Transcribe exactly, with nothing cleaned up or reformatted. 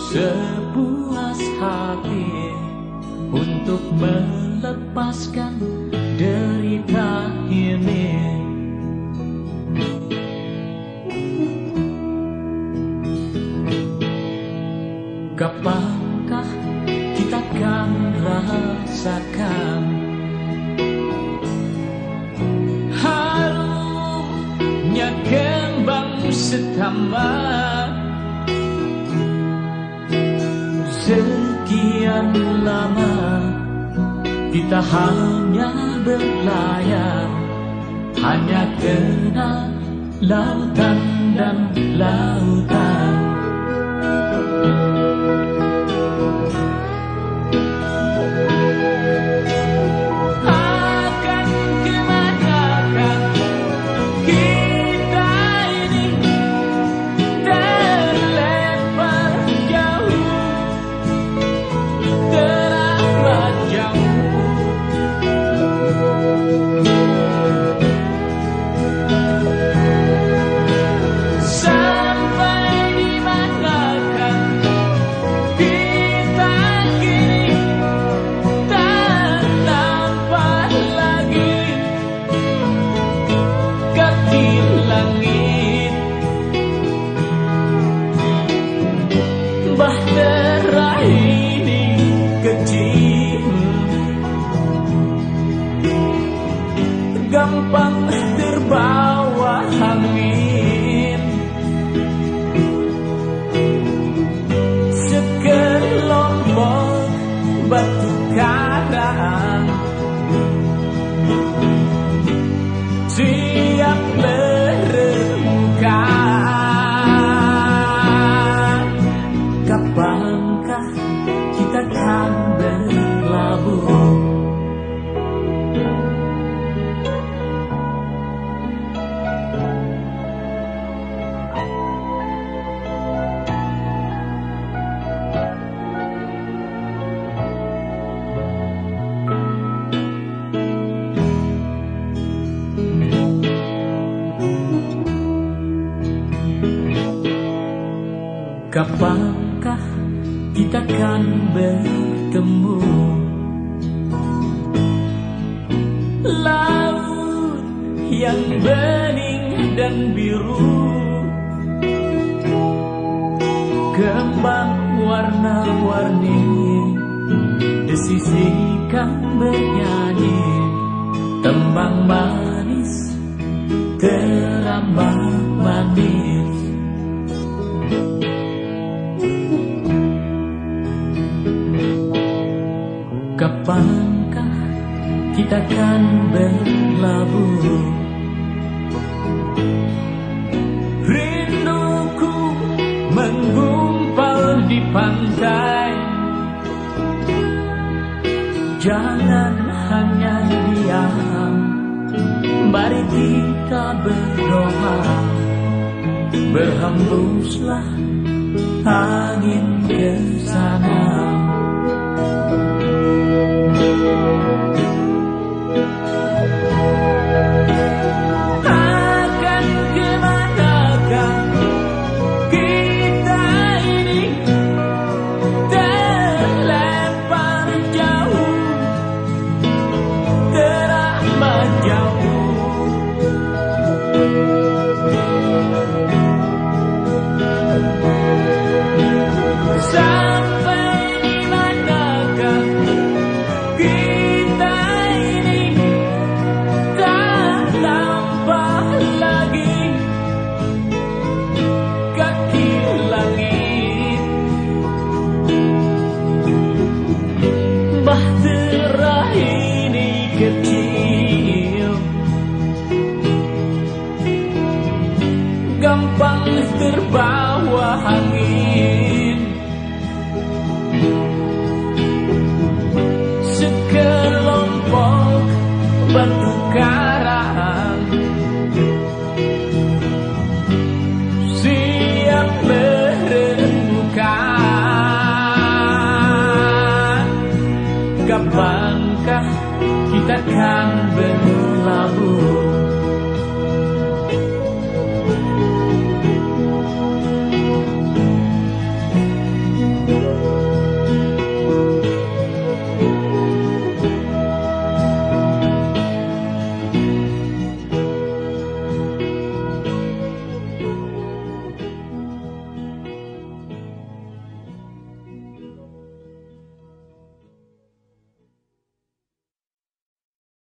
sepuas hati untuk melepaskan derita ini. Kapankah kita akan rasakan harumnya kembang setaman? Sekian lama kita hanya berlayar, hanya kenal lautan dan lautan. Akan kemanakah kita ini terlempar jauh, teramat jauh. Sampai di manakah kita kini tak nampak lagi kaki langit. Bahtera ini kecil, gampang terbawa angin. Sekelompok batu karang siap berembukan. Kapankah kita akan berlabuh? Kapankah kita akan bertemu? Laut yang bening dan biru, kembang warna-warni disisihkan bernyanyi, tembang manis terambah manis. Kapankah kita akan berlabuh? Rinduku menggumpal di pantai. Jangan hanya diam, mari kita berdoa. Berhembuslah angin ke sana. Akan kemanakah kita ini terlempar jauh, teramat jauh. Sampai di manakah kita ini tak nampak lagi kaki langit. Bahtera ini kecil, gampang terbawa angin. Sekelompok batu karang